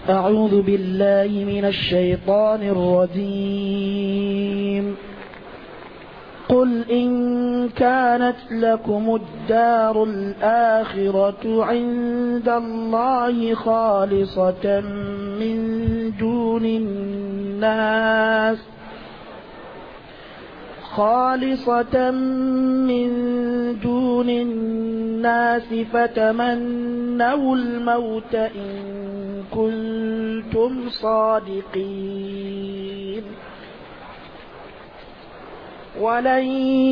أعوذ بالله من الشيطان الرجيم. قل إن كانت لكم الدار الآخرة عند الله خالصة من دون الناس فتمنوا الموت إن كنتم صادقين ولن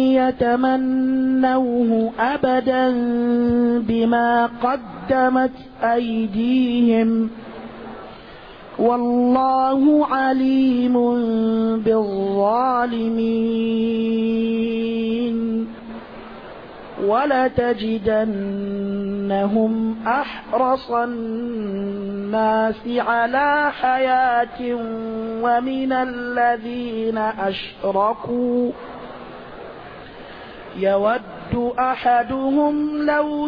يتمنوه أبدا بما قدمت أيديهم والله عليم بالظالمين. ولتجدنهم أحرص الناس على حياة ومن الذين أشركوا يود أحدهم لو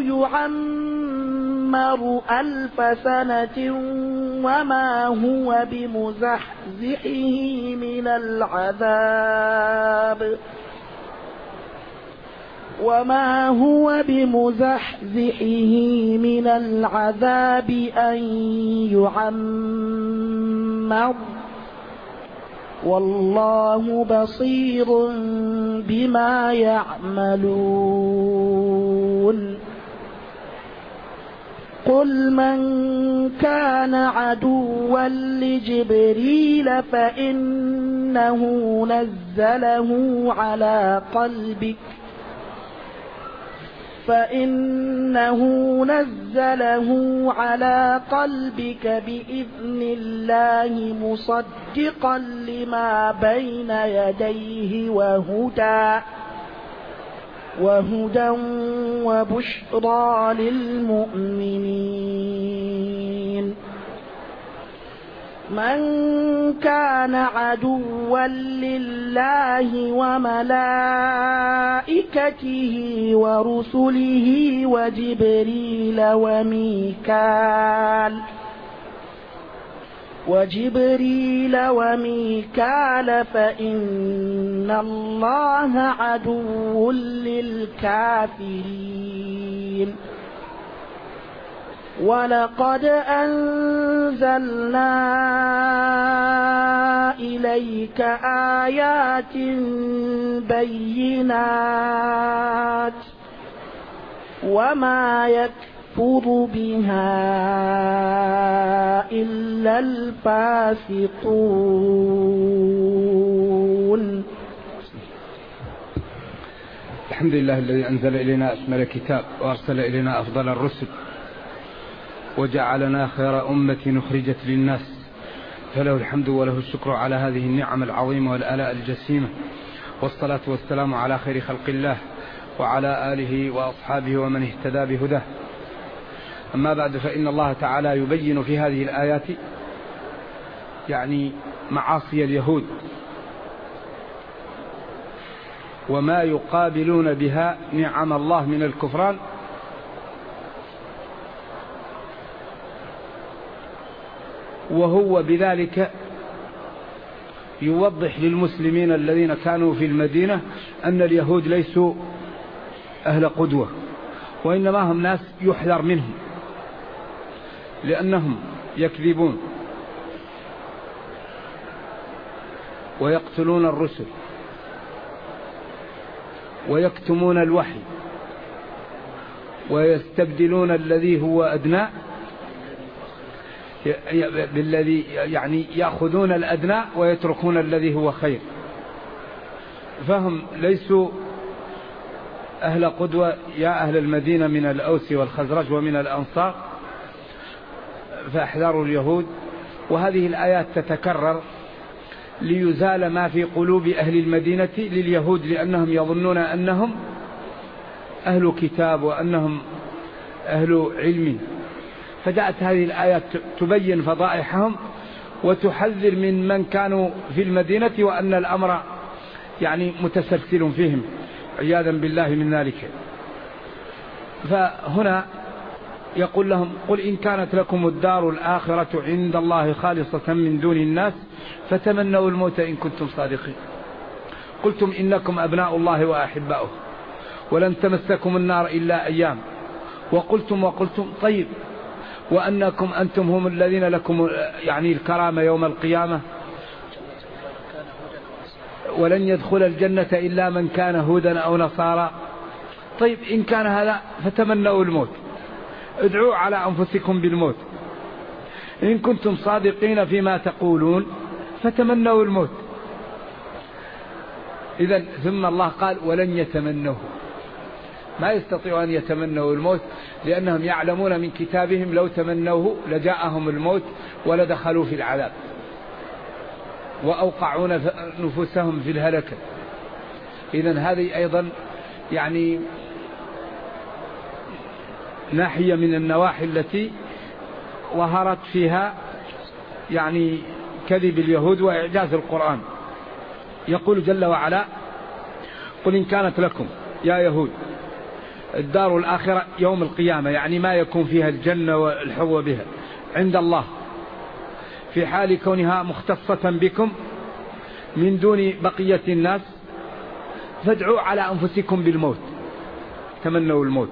يعمر 1000 سنة وما هو بمزحزحه من العذاب أن يعمر والله بصير بما يعملون. قل من كان عدوا لجبريل فإنه نزله على قلبك بإذن الله مصدقا لما بين يديه وهدى وبشرى للمؤمنين. من كان عدوا لله وملائكته ورسله وجبريل وميكال فإن الله عدو للكافرين. ولقد أنزلنا إليك آيات بينات وما يكفر بها إلا الفاسقون. الحمد لله الذي أنزل إلينا أشمل الكتاب وأرسل إلينا أفضل الرسل وجعلنا خير أمة أخرجت للناس، فله الحمد وله الشكر على هذه النعم العظيمة والآلاء الجسيمة، والصلاة والسلام على خير خلق الله وعلى آله وأصحابه ومن اهتدى بهداه. أما بعد، فإن الله تعالى يبين في هذه الآيات معاصي اليهود وما يقابلون بها نعم الله من الكفران، وهو بذلك يوضح للمسلمين الذين كانوا في المدينة أن اليهود ليسوا أهل قدوة، وإنما هم ناس يحذر منهم، لأنهم يكذبون ويقتلون الرسل ويكتمون الوحي ويستبدلون الذي هو أدنى بالذي يأخذون الأدنى ويتركون الذي هو خير، فهم ليسوا أهل قدوة يا أهل المدينة من الأوس والخزرج ومن الأنصار، فاحذروا اليهود. وهذه الآيات تتكرر ليزال ما في قلوب أهل المدينة لليهود، لأنهم يظنون أنهم أهل كتاب وأنهم أهل علم، فجاءت هذه الآيات تبين فضائحهم وتحذر من كانوا في المدينة وأن الأمر متسلسل فيهم عياذا بالله من ذلك. فهنا يقول لهم قل إن كانت لكم الدار الآخرة عند الله خالصة من دون الناس فتمنوا الموت إن كنتم صادقين. قلتم إنكم أبناء الله وأحباؤه ولن تمسكم النار إلا أيام وقلتم طيب وأنكم أنتم هم الذين لكم يعني الكرامة يوم القيامة ولن يدخل الجنة إلا من كان هودا أو نصارى. طيب إن كان هذا فتمنوا الموت، ادعوا على أنفسكم بالموت إن كنتم صادقين فيما تقولون فتمنوا الموت. إذن ثم الله قال ولن يتمنوه، ما يستطيعوا أن يتمنوا الموت لأنهم يعلمون من كتابهم لو تمنوه لجاءهم الموت ولدخلوا في العذاب وأوقعون نفوسهم في الهلكة. إذن هذه أيضا يعني ناحية من النواحي التي ظهرت فيها يعني كذب اليهود وإعجاز القرآن. يقول جل وعلا قل إن كانت لكم يا يهود الدار الآخرة يوم القيامة، يعني ما يكون فيها الجنة والحظوة بها عند الله في حال كونها مختصة بكم من دون بقية الناس فادعوا على أنفسكم بالموت، تمنوا الموت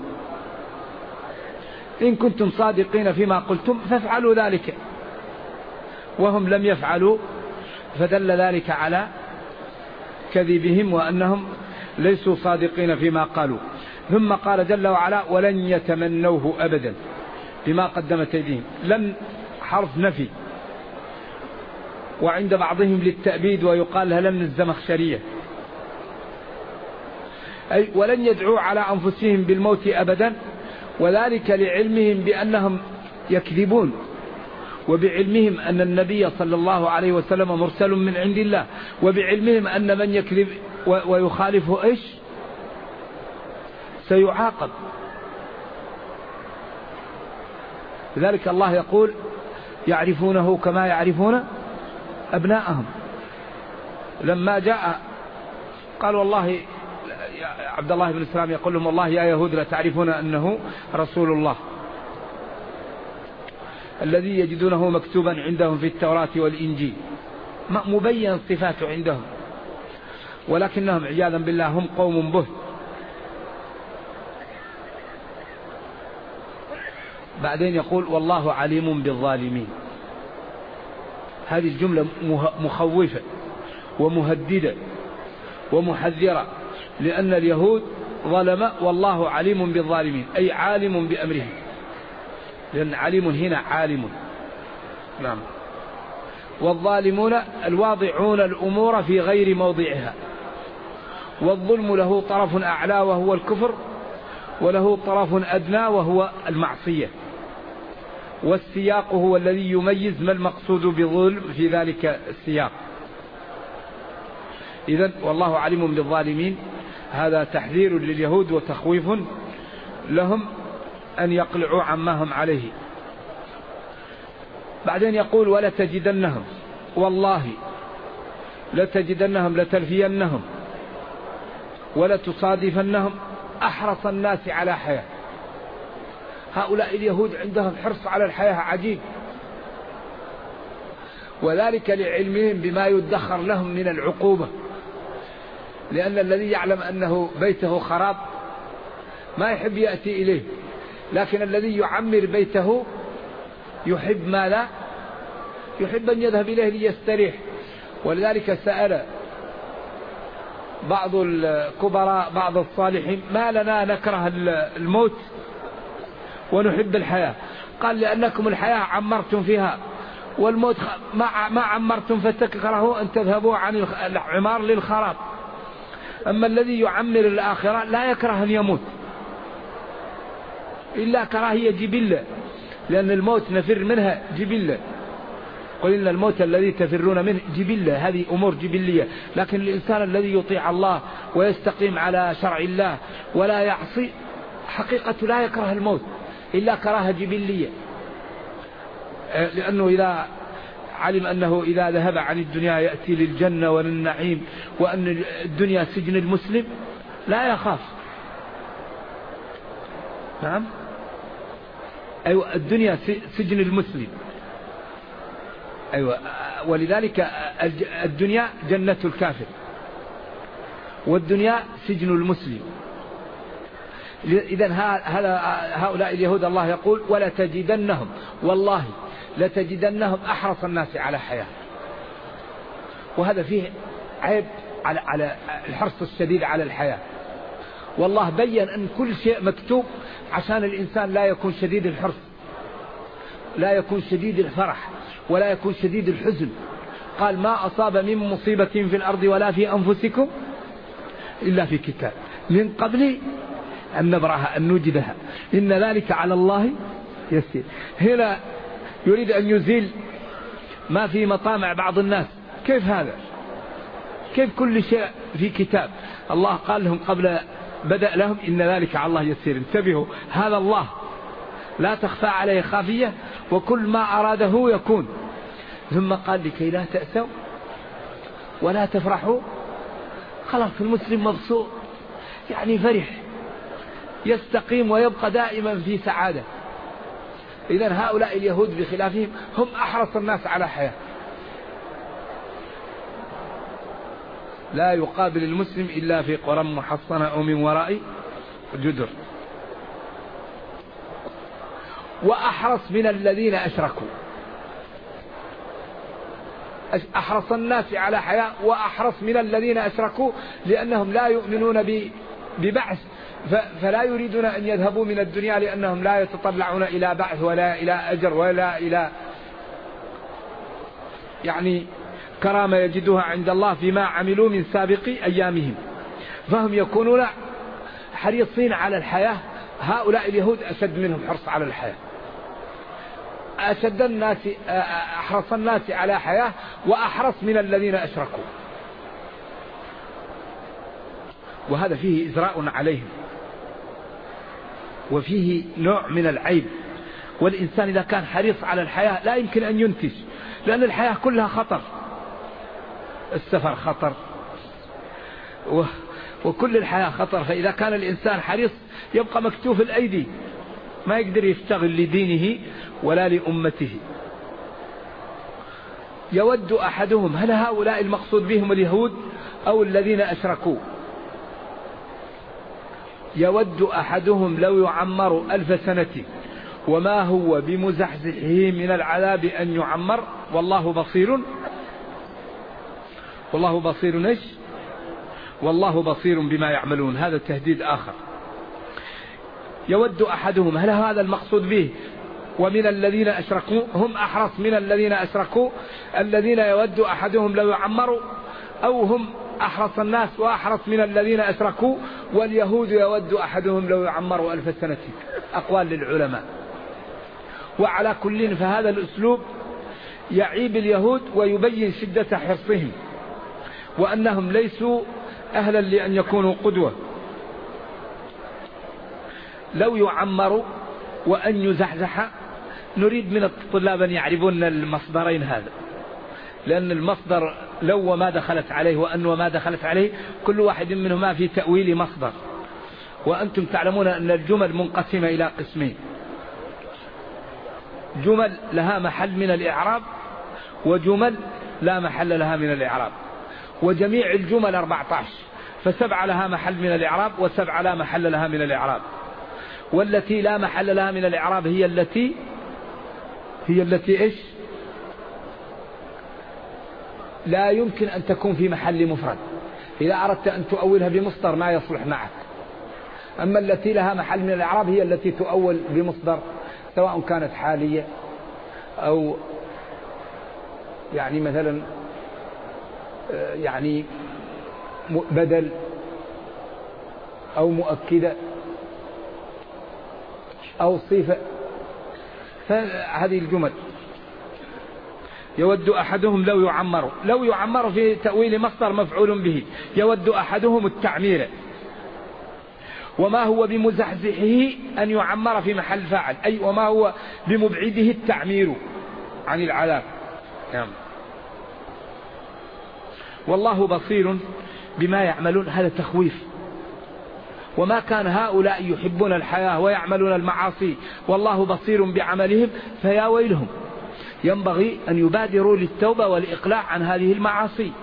إن كنتم صادقين فيما قلتم فافعلوا ذلك، وهم لم يفعلوا فدل ذلك على كذبهم وأنهم ليسوا صادقين فيما قالوا. ثم قال جل وعلا ولن يتمنوه أبدا بما قدمت أيديهم. لن حرف نفي وعند بعضهم للتأبيد ويقال لها لن الزمخشرية، أي ولن يدعوا على أنفسهم بالموت أبدا، وذلك لعلمهم بأنهم يكذبون وبعلمهم أن النبي صلى الله عليه وسلم مرسل من عند الله وبعلمهم أن من يكذب ويخالفه إيش سيعاقب. لذلك الله يقول يعرفونه كما يعرفون أبناءهم. لما جاء قال والله عبد الله بن سلام يقول لهم والله يا يهود لا تعرفون أنه رسول الله الذي يجدونه مكتوبا عندهم في التوراة والإنجيل مبين صفاته عندهم، ولكنهم عياذا بالله هم قوم به. بعدين يقول والله عليم بالظالمين. هذه الجملة مخوفة ومهددة ومحذرة، لأن اليهود ظلم والله عليم بالظالمين، أي عالم بأمرهم، لأن عليم هنا عالم. نعم. والظالمون الواضعون الأمور في غير موضعها، والظلم له طرف أعلى وهو الكفر وله طرف أدنى وهو المعصية، والسياق هو الذي يميز ما المقصود بظلم في ذلك السياق. إذن والله عليم بالظالمين هذا تحذير لليهود وتخويف لهم أن يقلعوا عما هم عليه. بعدين يقول ولتجدنهم، والله لتجدنهم لتلفينهم ولتصادفنهم أحرص الناس على حياة. هؤلاء اليهود عندهم حرص على الحياة عجيب، وذلك لعلمهم بما يدخر لهم من العقوبة، لأن الذي يعلم أنه بيته خراب ما يحب يأتي إليه، لكن الذي يعمر بيته يحب ما لا يحب أن يذهب إليه ليستريح. ولذلك سأل بعض الكبراء بعض الصالحين ما لنا نكره الموت ونحب الحياة؟ قال لأنكم الحياة عمرتم فيها والموت ما عمرتم فتكرهوا أن تذهبوا عن العمار للخراب. أما الذي يعمر الآخرة لا يكره أن يموت إلا كراهية جبلة، لأن الموت نفر منها جبلة. قل إن الموت الذي تفرون منه جبلة، هذه أمور جبلية. لكن الإنسان الذي يطيع الله ويستقيم على شرع الله ولا يعصي حقيقة لا يكره الموت إلا كراهة جبلية، لأنه إذا علم أنه إذا ذهب عن الدنيا يأتي للجنة وللنعيم وأن الدنيا سجن المسلم لا يخاف. نعم. أيوة الدنيا سجن المسلم. أيوة ولذلك الدنيا جنة الكافر والدنيا سجن المسلم. إذن هؤلاء اليهود الله يقول ولا تجدنهم والله لتجدنهم أحرص الناس على حياة. وهذا فيه عيب على الحرص الشديد على الحياة. والله بيّن أن كل شيء مكتوب عشان الإنسان لا يكون شديد الحرص، لا يكون شديد الفرح، ولا يكون شديد الحزن. قال ما أصاب من مصيبة في الأرض ولا في أنفسكم إلا في كتاب من قبل أن نبرأها أن نوجدها إن ذلك على الله يسير. هنا يريد أن يزيل ما في مطامع بعض الناس. كيف هذا؟ كيف كل شيء في كتاب؟ الله قال لهم قبل بدأ لهم إن ذلك على الله يسير. انتبهوا، هذا الله لا تخفى عليه خافية وكل ما أراده يكون. ثم قال لكي لا تأسوا ولا تفرحوا. خلاص المسلم مبسوط، يعني فرح يستقيم ويبقى دائما في سعادة. إذن هؤلاء اليهود بخلافهم هم أحرص الناس على حياة. لا يقابل المسلم إلا في قرى محصنة أو من وراء جدر. وأحرص من الذين أشركوا. أحرص الناس على حياة وأحرص من الذين أشركوا لأنهم لا يؤمنون ببعث، فلا يريدون أن يذهبوا من الدنيا لأنهم لا يتطلعون إلى بعث ولا إلى أجر ولا إلى يعني كرامة يجدها عند الله فيما عملوا من سابق أيامهم. فهم يكونون حريصين على الحياة. هؤلاء اليهود أشد منهم حرص على الحياة، أشد الناس أحرص الناس على حياة وأحرص من الذين أشركوا. وهذا فيه إزراء عليهم وفيه نوع من العيب. والإنسان إذا كان حريص على الحياة لا يمكن أن ينتج، لأن الحياة كلها خطر. السفر خطر وكل الحياة خطر. فإذا كان الإنسان حريص يبقى مكتوف الأيدي، ما يقدر يشتغل لدينه ولا لأمته. يود أحدهم، هل هؤلاء المقصود بهم اليهود أو الذين أشركوا؟ يود أحدهم لو يعمر 1000 سنة وما هو بمزحزحه من العذاب أن يعمر والله بصير. والله بصير إيش؟ والله بصير بما يعملون. هذا تهديد آخر. يود أحدهم، هل هذا المقصود به؟ ومن الذين أشركوا، هم أحرص من الذين أشركوا. الذين يود أحدهم لو يعمروا، أو هم أحرص الناس وأحرص من الذين أشركوا. واليهود يود أحدهم لو يعمروا 1000 سنة. أقوال للعلماء. وعلى كل فهذا الأسلوب يعيب اليهود ويبين شدة حرصهم وأنهم ليسوا أهلا لأن يكونوا قدوة. لو يعمروا وأن يزحزح، نريد من الطلاب أن يعرفون المصدرين هذا، لأن المصدر لو وما دخلت عليه وأن وما دخلت عليه كل واحد منهما في تأويل مصدر. وأنتم تعلمون أن الجمل منقسمة إلى قسمين: جمل لها محل من الإعراب وجمل لا محل لها من الإعراب. وجميع الجمل 14، ف7 لها محل من الإعراب و7 لا محل لها من الإعراب. والتي لا محل لها من الإعراب هي التي إيش؟ لا يمكن أن تكون في محل مفرد. إذا أردت أن تؤولها بمصدر ما يصلح معك. أما التي لها محل من الإعراب هي التي تؤول بمصدر، سواء كانت حالية أو يعني مثلا يعني بدل أو مؤكدة أو صفة. فهذه الجمل. يود أحدهم لو يعمر في تأويل مصدر مفعول به. يود أحدهم التعمير. وما هو بمزحزحه أن يعمر في محل فاعل، أي وما هو بمبعده التعمير عن العذاب. والله بصير بما يعملون. هذا تخويف. وما كان هؤلاء يحبون الحياة ويعملون المعاصي والله بصير بعملهم، فيا ويلهم. ينبغي أن يبادروا للتوبة والإقلاع عن هذه المعاصي.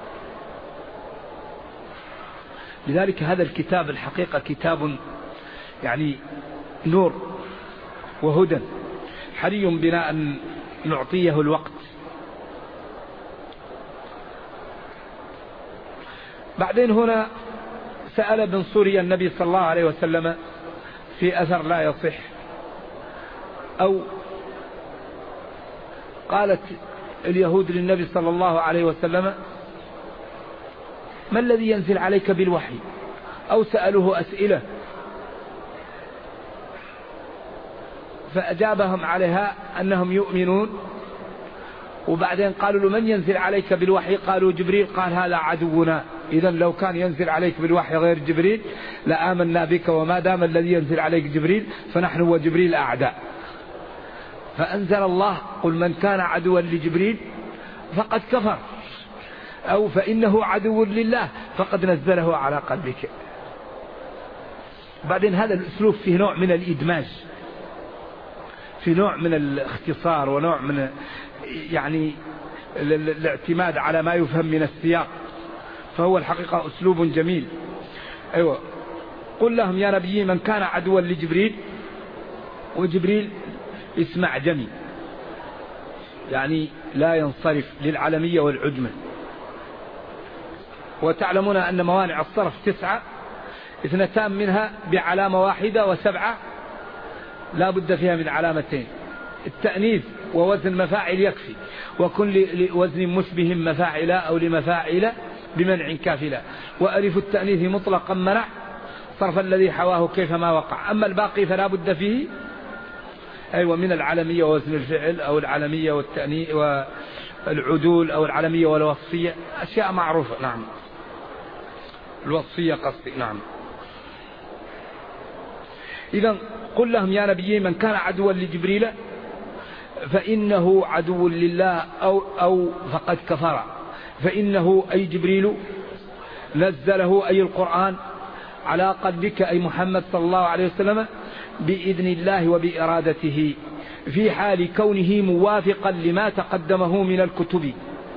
لذلك هذا الكتاب الحقيقة كتاب يعني نور وهدى، حري بنا أن نعطيه الوقت. بعدين هنا سأل ابن سوريا النبي صلى الله عليه وسلم في أثر لا يصح، أو قالت اليهود للنبي صلى الله عليه وسلم: ما الذي ينزل عليك بالوحي؟ أو سألوه أسئلة فأجابهم عليها أنهم يؤمنون. وبعدين قالوا له: من ينزل عليك بالوحي؟ قالوا: جبريل. قال: هذا عدونا، إذن لو كان ينزل عليك بالوحي غير جبريل لآمنا بك، وما دام الذي ينزل عليك جبريل فنحن وجبريل أعداء. فأنزل الله: قل من كان عدوا لجبريل فقد كفر، أو فإنه عدو لله فقد نزله على قلبك. بعدين هذا الأسلوب فيه نوع من الإدماج، في نوع من الاختصار، ونوع من يعني الاعتماد على ما يفهم من السياق، فهو الحقيقة أسلوب جميل. أيوة. قل لهم يا نبي من كان عدوا لجبريل، وجبريل اسم أعجمي يعني لا ينصرف للعلمية والعجمة. وتعلمون أن موانع الصرف 9، 2 منها بعلامة واحدة، و7 لا بد فيها من علامتين. التأنيث ووزن مفاعل يكفي، وكن لوزن مشبه مفاعل أو لمفاعل بمنع كافلة. وألف التأنيث مطلقا منع صرف الذي حواه كيفما وقع. أما الباقي فلا بد فيه أيوة من العلمية ووزن الفعل، أو العلمية والتأنيث والعدول، أو العلمية والوصفية، أشياء معروفة. نعم، الوصفية قصدي. نعم. إذن قل لهم يا نبي من كان عدوا لجبريل فإنه عدو لله، أو فقد كفر. فإنه أي جبريل نزله أي القرآن على قلبك أي محمد صلى الله عليه وسلم بإذن الله وبإرادته، في حال كونه موافقا لما تقدمه من الكتب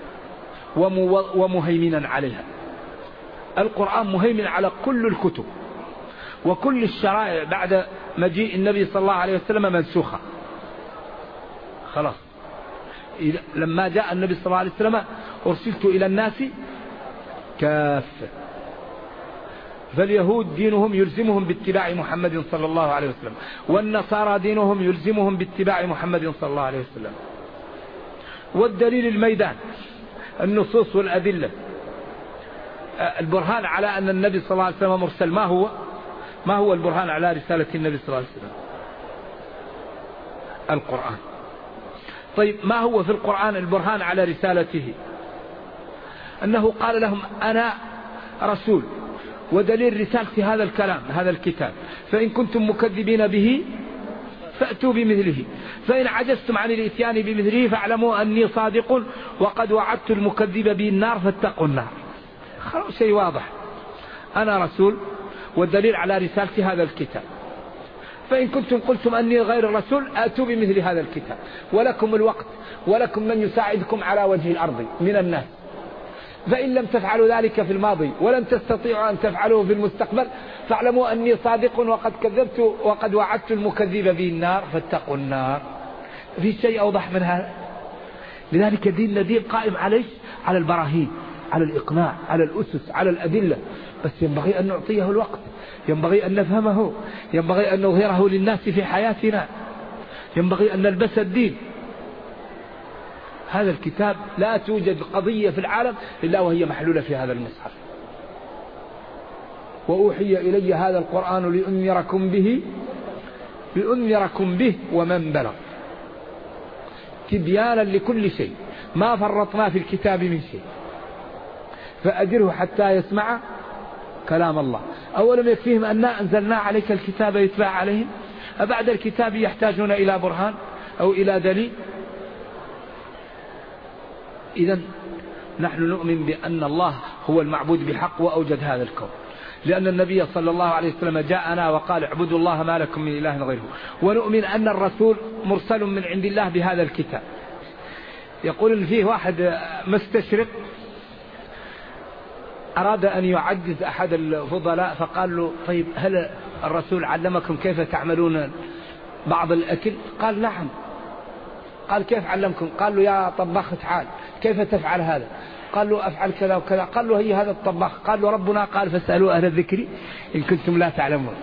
ومهيمنا عليها. القرآن مهيمن على كل الكتب، وكل الشرائع بعد مجيء النبي صلى الله عليه وسلم منسوخة خلاص. لما جاء النبي صلى الله عليه وسلم: أرسلت إلى الناس كافة. فاليهود دينهم يلزمهم باتباع محمد صلى الله عليه وسلم، والنصارى دينهم يلزمهم باتباع محمد صلى الله عليه وسلم. والدليل الميدان، النصوص والأدلة. البرهان على أن النبي صلى الله عليه وسلم مرسل ما هو البرهان على رسالة النبي صلى الله عليه وسلم؟ القرآن. طيب ما هو في القرآن البرهان على رسالته؟ أنه قال لهم: أنا رسول، ودليل رسالتي هذا الكلام، هذا الكتاب، فإن كنتم مكذبين به فأتوا بمثله، فإن عجزتم عن الإتيان بمثله فاعلموا أني صادق، وقد وعدت المكذب به النار فاتقوا النار. خلاص، شيء واضح. أنا رسول، والدليل على رسالتي هذا الكتاب، فإن كنتم قلتم أني غير الرسول أتوا بمثل هذا الكتاب، ولكم الوقت، ولكم من يساعدكم على وجه الأرض من الناس. فإن لم تفعلوا ذلك في الماضي ولن تستطيعوا أن تفعلوه في المستقبل فاعلموا أني صادق وقد كذبت وقد وعدت المكذب به النار فاتقوا النار. في شيء أوضح من هذا؟ لذلك ديننا دين قائم على البراهين، على الإقناع، على الأسس، على الأدلة، بس ينبغي أن نعطيه الوقت، ينبغي أن نفهمه، ينبغي أن نظهره للناس في حياتنا، ينبغي أن نلبس الدين. هذا الكتاب لا توجد قضية في العالم إلا وهي محلولة في هذا المصحف. وأوحي إلي هذا القرآن لأنذركم به ومن بلغ، تبيانا لكل شيء، ما فرطنا في الكتاب من شيء، فأجره حتى يسمع كلام الله. أولم يكفيهم أننا أنزلنا عليك الكتاب يتبع عليهم؟ أبعد الكتاب يحتاجون إلى برهان أو إلى دليل؟ إذن نحن نؤمن بأن الله هو المعبود بحق وأوجد هذا الكون. لأن النبي صلى الله عليه وسلم جاءنا وقال اعبدوا الله ما لكم من إله غيره، ونؤمن أن الرسول مرسل من عند الله بهذا الكتاب. يقول إن فيه واحد مستشرق أراد أن يعجز أحد الفضلاء فقال له طيب هل الرسول علمكم كيف تعملون بعض الأكل؟ قال نعم. قال كيف علمكم؟ قال له يا طباخ تعال كيف تفعل هذا؟ قال له أفعل كذا وكذا. قال له هي هذا الطباخ. قال له ربنا قال فاسألوا أهل الذكر إن كنتم لا تعلمون.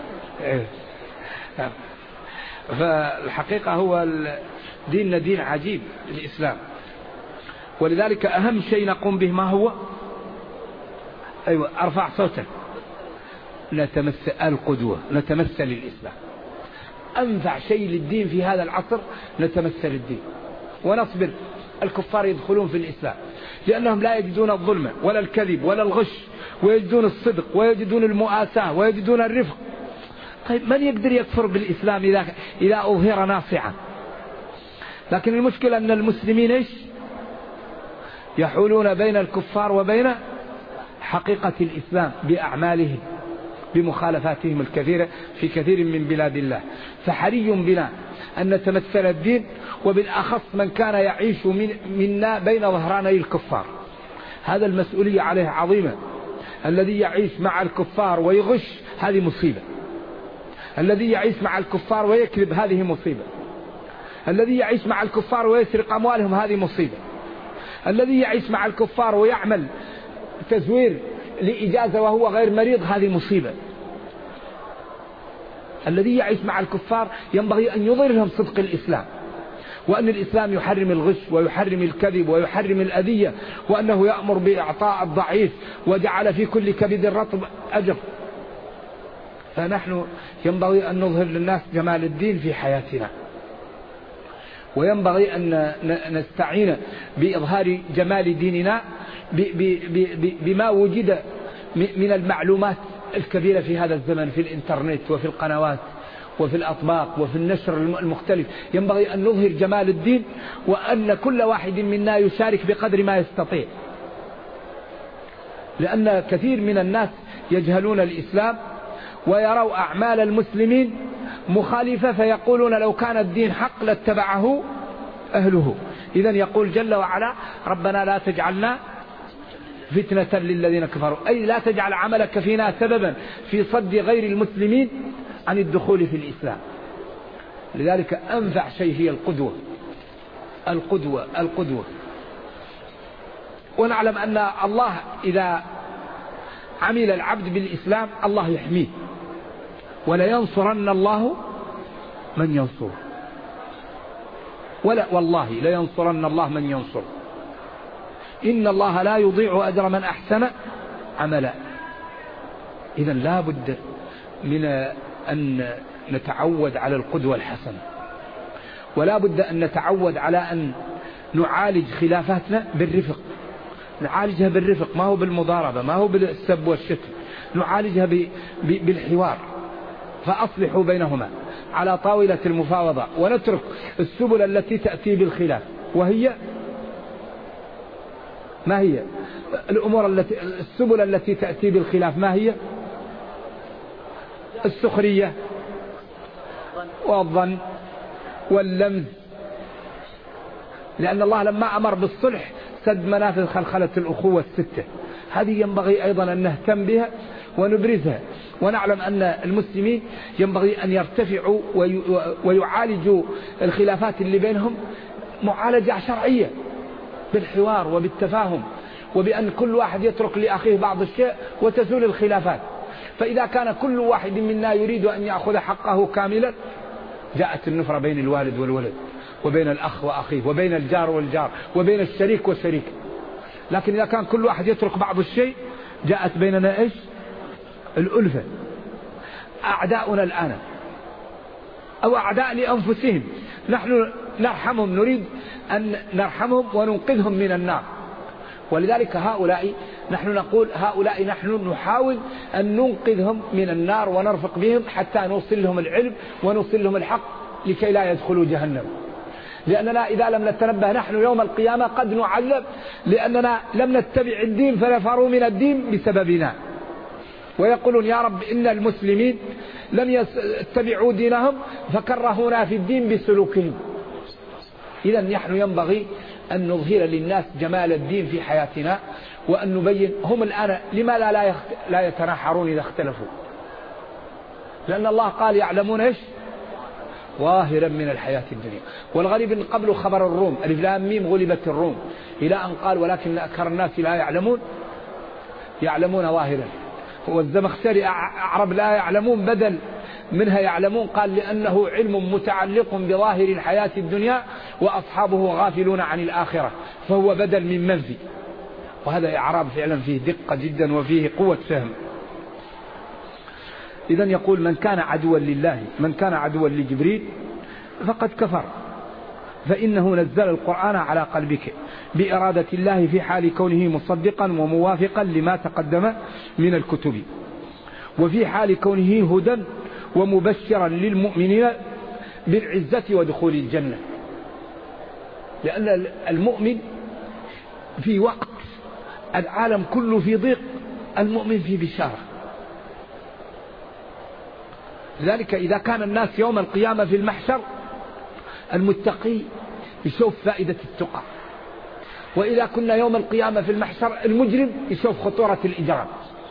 فالحقيقة هو ديننا دين عجيب الإسلام، ولذلك أهم شيء نقوم به ما هو؟ أيوة أرفع صوتك. نتمثل القدوة، نتمثل الإسلام. أنفع شيء للدين في هذا العصر نتمثل الدين ونصبر. الكفار يدخلون في الإسلام لأنهم لا يجدون الظلم ولا الكذب ولا الغش، ويجدون الصدق ويجدون المؤاساة ويجدون الرفق. طيب من يقدر يكفر بالإسلام إذا أظهر ناصعا؟ لكن المشكلة أن المسلمين إيش؟ يحولون بين الكفار وبين حقيقة الإسلام بأعمالهم، بمخالفاتهم الكثيرة في كثير من بلاد الله. فحري بنا أن نتمثل الدين، وبالأخص من كان يعيش منا بين ظهراني الكفار. هذا المسؤولية عليه عظيمة. الذي يعيش مع الكفار ويغش هذه مصيبة. الذي يعيش مع الكفار ويكذب هذه مصيبة. الذي يعيش مع الكفار ويسرق أموالهم هذه مصيبة. الذي يعيش مع الكفار ويعمل تزوير لإجازة وهو غير مريض هذه مصيبة. الذي يعيش مع الكفار ينبغي أن يظهر لهم صدق الإسلام، وأن الإسلام يحرم الغش ويحرم الكذب ويحرم الأذية، وأنه يأمر بإعطاء الضعيف وجعل في كل كبد رطب أجر. فنحن ينبغي أن نظهر للناس جمال الدين في حياتنا، وينبغي أن نستعين بإظهار جمال ديننا بما وجد من المعلومات الكبيرة في هذا الزمن، في الإنترنت وفي القنوات وفي الأطباق وفي النشر المختلف. ينبغي أن نظهر جمال الدين، وأن كل واحد منا يشارك بقدر ما يستطيع، لأن كثير من الناس يجهلون الإسلام ويروا أعمال المسلمين مخالفة، فيقولون لو كان الدين حق لاتبعه أهله. إذن يقول جل وعلا ربنا لا تجعلنا فتنة للذين كفروا، أي لا تجعل عملك فينا سببا في صد غير المسلمين عن الدخول في الإسلام. لذلك أنفع شيء هي القدوة. القدوة القدوة. ونعلم أن الله إذا عمل العبد بالإسلام الله يحميه، ولا ينصرن الله من ينصر، ولا والله لا ينصرن الله من ينصر. إن الله لا يضيع أجر من أحسن عملا. إذن لا بد من أن نتعود على القدوة الحسنة، ولا بد أن نتعود على أن نعالج خلافاتنا بالرفق. نعالجها بالرفق، ما هو بالمضاربة، ما هو بالسب والشتم، نعالجها بالحوار. فأصلحوا بينهما على طاولة المفاوضة، ونترك السبل التي تأتي بالخلاف. وهي ما هي السبل التي تأتي بالخلاف؟ ما هي؟ السخرية والظن واللمز. لأن الله لما أمر بالصلح سد منافذ خلخلة الأخوة الستة. هذه ينبغي أيضا أن نهتم بها ونبرزها، ونعلم أن المسلمين ينبغي أن يرتفعوا ويعالجوا الخلافات اللي بينهم معالجة شرعية بالحوار وبالتفاهم، وبأن كل واحد يترك لأخيه بعض الشيء وتزول الخلافات. فإذا كان كل واحد منا يريد أن يأخذ حقه كاملا جاءت النفرة بين الوالد والولد، وبين الأخ وأخيه، وبين الجار والجار، وبين الشريك والشريك. لكن إذا كان كل واحد يترك بعض الشيء جاءت بيننا إيش؟ الألفة. أعداؤنا الآن أو أعداء لأنفسهم، نحن نرحمهم، نريد أن نرحمهم وننقذهم من النار. ولذلك هؤلاء نحن نقول هؤلاء نحن نحاول أن ننقذهم من النار ونرفق بهم حتى نوصل لهم العلم ونوصل لهم الحق لكي لا يدخلوا جهنم. لأننا إذا لم نتنبه نحن يوم القيامة قد نعذب لأننا لم نتبع الدين فنفروا من الدين بسببنا. ويقولون يا رب إن المسلمين لم يتبعوا دينهم فكرهونا في الدين بسلوكهم. إذا نحن ينبغي أن نظهر للناس جمال الدين في حياتنا، وأن نبين هم الآن لماذا لا يتناحرون إذا اختلفوا؟ لأن الله قال يعلمون إيش؟ ظاهرا من الحياة الدنيا. والغريب أن قبل خبر الروم ألف لام ميم غلبت الروم، إلى أن قال ولكن أكثر الناس لا يعلمون، يعلمون ظاهرا. والزمخشري أعرب لا يعلمون بدل منها يعلمون، قال لأنه علم متعلق بظاهر الحياة الدنيا وأصحابه غافلون عن الآخرة، فهو بدل من منفي. وهذا إعراب فعلا فيه دقة جدا وفيه قوة فهم. إذا يقول من كان عدوا لله، من كان عدوا لجبريل فقد كفر، فإنه نزل القرآن على قلبك بإرادة الله في حال كونه مصدقا وموافقا لما تقدم من الكتب، وفي حال كونه هدى ومبشرا للمؤمنين بالعزة ودخول الجنة. لأن المؤمن في وقت العالم كله في ضيق، المؤمن في بشارة. لذلك إذا كان الناس يوم القيامة في المحشر، المتقي يشوف فائدة التقى، وإذا كنا يوم القيامة في المحشر المجرم يشوف خطورة الإجرام.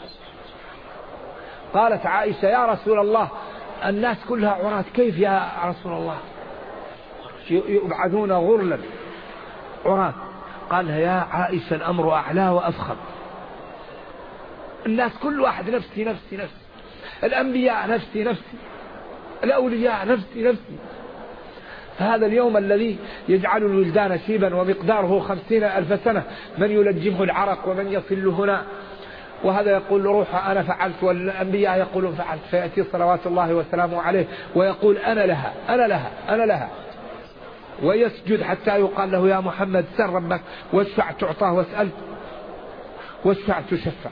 قالت عائشة يا رسول الله الناس كلها عراة، كيف يا رسول الله يبعثون غرلا عراة؟ قال يا عائشة الأمر أعلى وأفخم، الناس كل واحد نفسي نفسي نفسي، الأنبياء نفسي نفسي، الأولياء نفسي نفسي. فهذا اليوم الذي يجعل الولدان شيبا ومقداره 50,000 سنة، من يلجمه العرق ومن يصل هنا، وهذا يقول روح أنا فعلت، والأنبياء يقولون فعلت، فيأتي صلوات الله وسلامه عليه ويقول أنا لها أنا لها أنا لها، ويسجد حتى يقال له يا محمد سل ربك واشفع تعطاه، واسأل واشفع تشفع.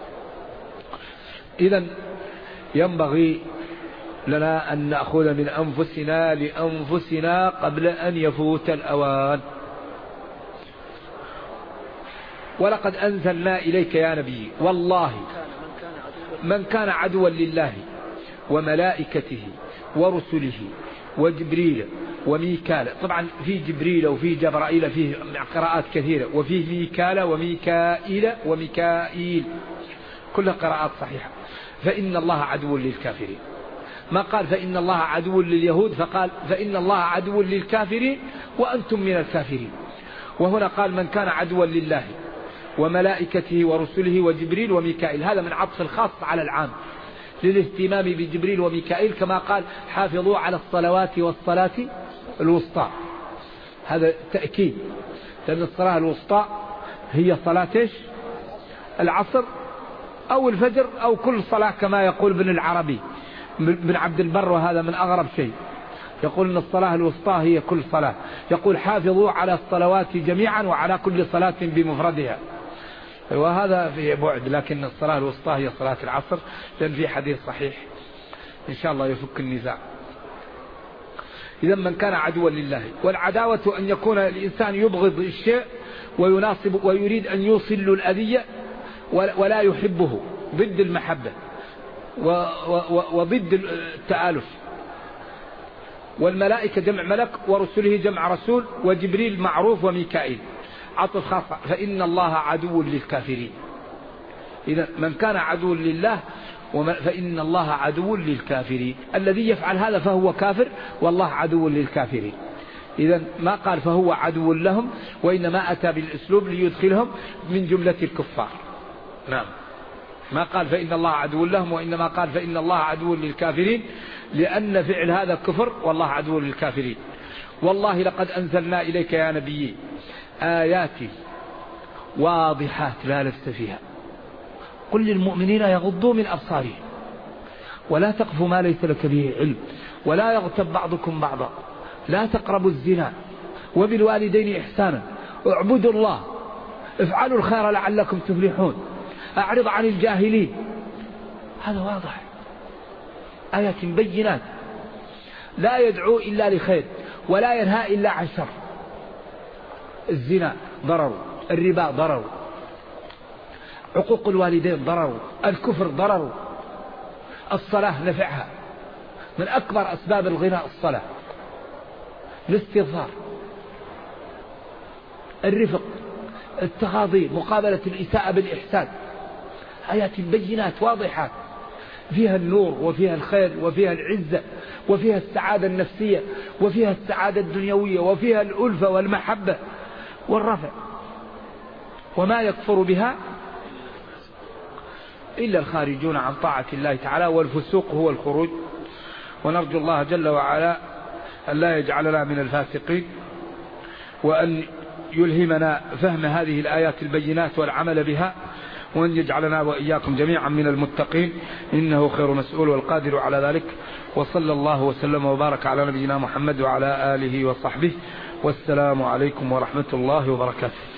إذن ينبغي لنا أن نأخذ من أنفسنا لأنفسنا قبل أن يفوت الأوان. ولقد أنزلنا إليك يا نبي والله من كان عدوا لله وملائكته ورسله وجبريل وميكال، طبعا في جبريل وفي جبرائيل فيه قراءات كثيرة، وفيه ميكال وميكائيل وميكائيل، كلها قراءات صحيحة. فإن الله عدو للكافرين، ما قال فإن الله عدو لليهود، فقال فإن الله عدو للكافرين وأنتم من الكافرين. وهنا قال من كان عدوا لله وملائكته ورسله وجبريل وميكائيل، هذا من عطف الخاص على العام للاهتمام بجبريل وميكائيل، كما قال حافظوا على الصلوات والصلاة الوسطى، هذا تأكيد، لأن الصلاة الوسطى هي صلاة العصر أو الفجر أو كل صلاة، كما يقول ابن العربي بن عبد البر، وهذا من أغرب شيء، يقول أن الصلاة الوسطى هي كل صلاة، يقول حافظوا على الصلوات جميعا وعلى كل صلاة بمفردها، وهذا في بعد، لكن الصلاة الوسطى هي صلاة العصر، لأن في حديث صحيح إن شاء الله يفك النزاع. إذا من كان عدوا لله، والعداوة أن يكون الإنسان يبغض الشيء ويناصب ويريد أن يوصل له الأذية ولا يحبه، ضد المحبة وضد التآلف. والملائكة جمع ملك ورسله جمع رسول، وجبريل معروف وميكائيل عطف خاصة، فإن الله عدو للكافرين. إذا من كان عدو لله فإن الله عدو للكافرين، الذي يفعل هذا فهو كافر، والله عدو للكافرين. إذا ما قال فهو عدو لهم، وإنما أتى بالأسلوب ليدخلهم من جملة الكفار. نعم، ما قال فإن الله عدو لهم، وإنما قال فإن الله عدو للكافرين، لأن فعل هذا كفر، والله عدو للكافرين. والله لقد أنزلنا إليك يا نبي آيات واضحات لا لبس فيها، قل للمؤمنين يغضوا من أبصارهم ولا تقف ما ليس لك به علم ولا يغتب بعضكم بعضا لا تقربوا الزنا وبالوالدين إحسانا اعبدوا الله افعلوا الخير لعلكم تفلحون أعرض عن الجاهلين. هذا واضح، آيات بينات، لا يدعو إلا لخير ولا ينهى إلا عن شر. الزنا ضرر، الربا ضرر، عقوق الوالدين ضرر، الكفر ضرر، الصلاة نفعها من أكبر أسباب الغنى الصلاة، الاستغفار، الرفق، التغاضي، مقابلة الإساءة بالإحسان. آيات بينات واضحات فيها النور وفيها الخير وفيها العزة وفيها السعادة النفسية وفيها السعادة الدنيوية وفيها الألفة والمحبة والرفع. وما يكفر بها إلا الخارجون عن طاعة الله تعالى، والفسوق هو الخروج. ونرجو الله جل وعلا أن لا يجعلنا من الفاسقين، وأن يلهمنا فهم هذه الآيات البينات والعمل بها، وأن يجعلنا وإياكم جميعا من المتقين، إنه خير مسؤول والقادر على ذلك. وصلى الله وسلم وبارك على نبينا محمد وعلى آله وصحبه، والسلام عليكم ورحمة الله وبركاته.